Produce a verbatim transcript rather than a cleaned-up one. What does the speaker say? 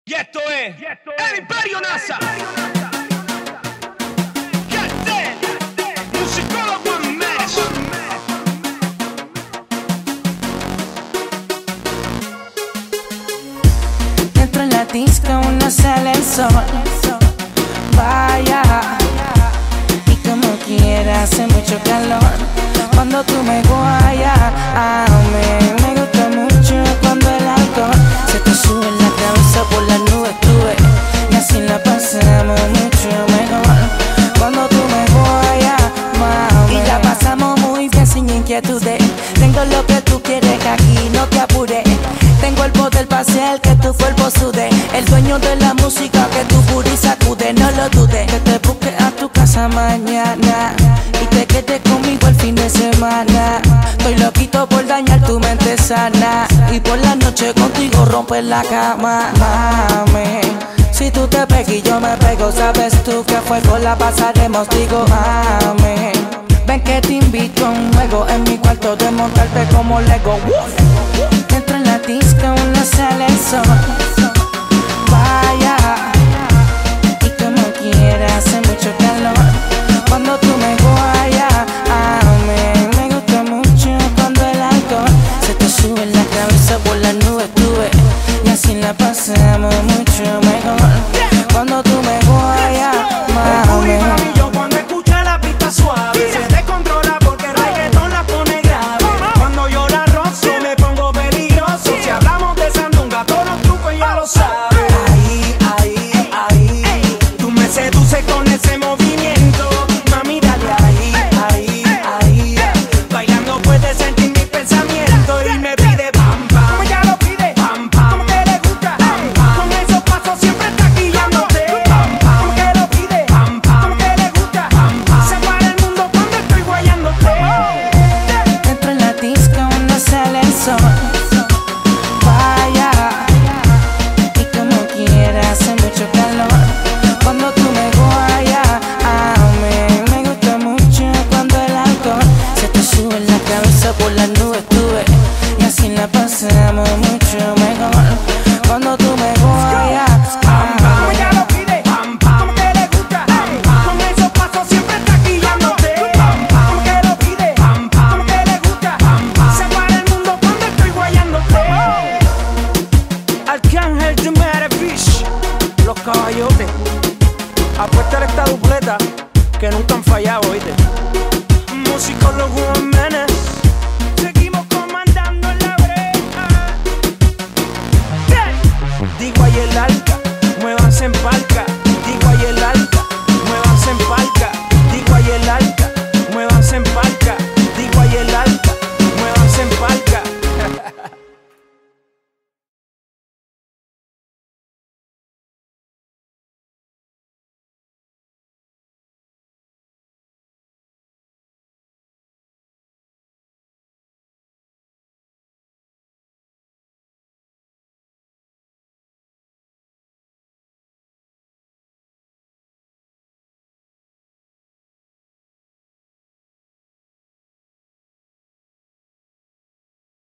Y esto es el Imperio NASA. Musicólogo en mes. Dentro en la disco uno sale el sol. Vaya, y como quiera hace mucho calor. Cuando tú me guayas, a mí me gusta mucho cuando el alcohol se te sube en la cabeza, por las nubes tuve, y así la pasamos mucho mejor. Cuando tú me guayas, mami, y la pasamos muy bien sin inquietudes. Tengo lo que tú quieres, que aquí no te apures. Tengo el poder para hacer que tu cuerpo sude. El dueño de la música que tu booty sacude. No lo dudes, que te busque a tu casa mañana y te quedes conmigo el fin de semana. Estoy loquito por dañar tu mente sana y por la noche contigo romper la cama. Mami, si tú te pegas y yo me pego, sabes tú que a fuego la pasaremos. Digo, mami, ven que te invito a un juego en mi cuarto de montarte como Lego. Dentro en la disco uno sale el sol. Vaya, y como quiera hace mucho calor. Cuando tú me guayas, a mí me gusta mucho cuando el alcohol se te sube en la cabeza, por las nubes tuve, y así la pasamos mucho mejor. Cuando tú me guayas, mami, yo cuando escucha la pista suave se descontrola porque el reggaetón la pone grave. Cuando yo la rozo me pongo peligroso. Si hablamos de sandunga, todos los trucos ya lo sabes. Ahí, ahí, ahí, tú me seduces con ese movimiento. Mami, dale ahí, ahí, ahí. Bailando puedes sentir mis pensamientos y me pide pam, pam. Como ella lo pide, pam, pam. Como que le gusta, pam, pam. Con esos pasos siempre está guiándote, pam, pam. Como que lo pide, pam, pam. Como que le gusta, pam, pam. Se para el mundo cuando estoy guayándote. dentro en la disco uno sale el sol. Vaya, y como quiera hace mucho calor. Cuando tú me guayas, a mí me gusta mucho cuando el alcohol se te sube en la cabeza, por las nubes tuve, y así la pasamos mucho mejor. Cuando tú me guayas, Pam, pam, como ella lo pide, pam, pam. Como que le gusta, pam, pam. Con esos pasos siempre está guiándote, pam, pam. Como que lo pide, pam, pam. Como que le gusta, pam, pam. Se para el mundo cuando estoy guayándote. Arcángel de Fish, los caballotes. Apuesta esta dupleta que nunca han fallado, ¿oíste? Musicólogo en menes. Seguimos comandando en la brecha. Digo ahí el arca, muévanse en palca.